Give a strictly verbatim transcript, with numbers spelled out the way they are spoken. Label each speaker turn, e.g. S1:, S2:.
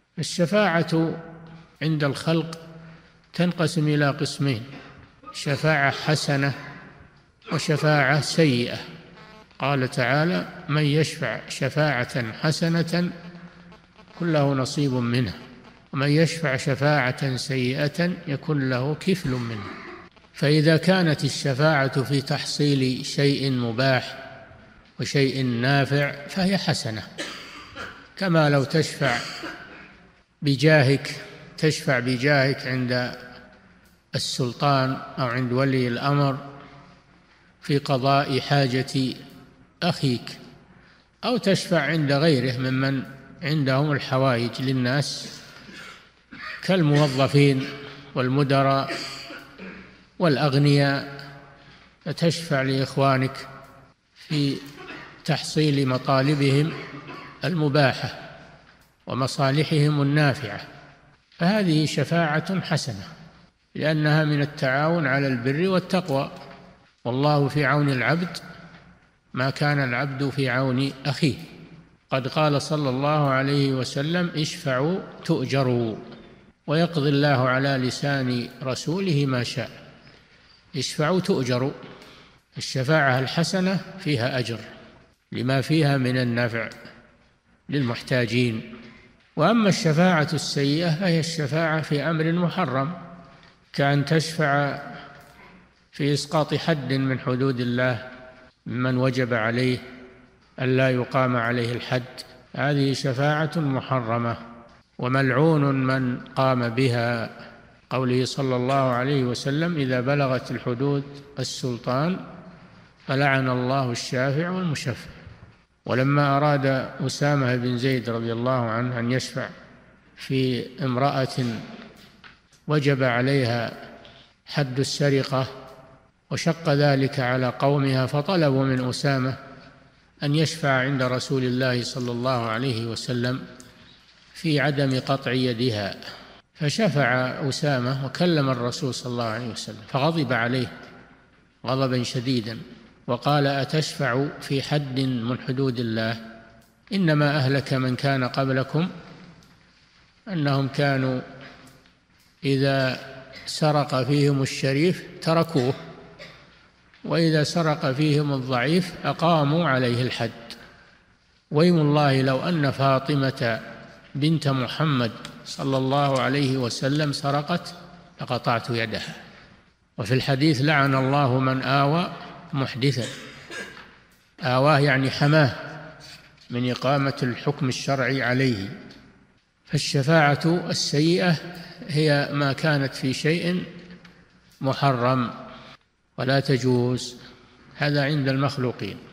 S1: الشفاعة عند الخلق تنقسم إلى قسمين: شفاعة حسنة وشفاعة سيئة. قال تعالى: من يشفع شفاعة حسنة يكن له نصيب منها، ومن يشفع شفاعة سيئة يكن له كفل منها. فإذا كانت الشفاعة في تحصيل شيء مباح وشيء نافع فهي حسنة، كما لو تشفع بجاهك تشفع بجاهك عند السلطان أو عند ولي الأمر في قضاء حاجة أخيك، أو تشفع عند غيره ممن عندهم الحوائج للناس كالموظفين والمدراء والأغنياء، فتشفع لإخوانك في تحصيل مطالبهم المباحة ومصالحهم النافعة، فهذه شفاعة حسنة لأنها من التعاون على البر والتقوى. والله في عون العبد ما كان العبد في عون أخيه. قد قال صلى الله عليه وسلم: اشفعوا تؤجروا، ويقضي الله على لسان رسوله ما شاء. اشفعوا تؤجروا. الشفاعة الحسنة فيها أجر لما فيها من النفع للمحتاجين. وأما الشفاعة السيئة فهي الشفاعة في أمر محرم، كأن تشفع في إسقاط حد من حدود الله ممن وجب عليه ألا يقام عليه الحد، هذه شفاعة محرمة وملعون من قام بها. قوله صلى الله عليه وسلم: إذا بلغت الحدود السلطان فلعن الله الشافع والمشفع. ولما أراد أسامة بن زيد رضي الله عنه أن يشفع في امرأة وجب عليها حد السرقة وشق ذلك على قومها، فطلبوا من أسامة أن يشفع عند رسول الله صلى الله عليه وسلم في عدم قطع يدها، فشفع أسامة وكلم الرسول صلى الله عليه وسلم، فغضب عليه غضبا شديدا وقال: أتشفع في حد من حدود الله؟ إنما أهلك من كان قبلكم أنهم كانوا إذا سرق فيهم الشريف تركوه، وإذا سرق فيهم الضعيف أقاموا عليه الحد. ويم الله لو أن فاطمة بنت محمد صلى الله عليه وسلم سرقت لقطعت يدها. وفي الحديث: لعن الله من آوى محدثا. آواه يعني حماه من إقامة الحكم الشرعي عليه. فالشفاعة السيئة هي ما كانت في شيء محرم ولا تجوز، هذا عند المخلوقين.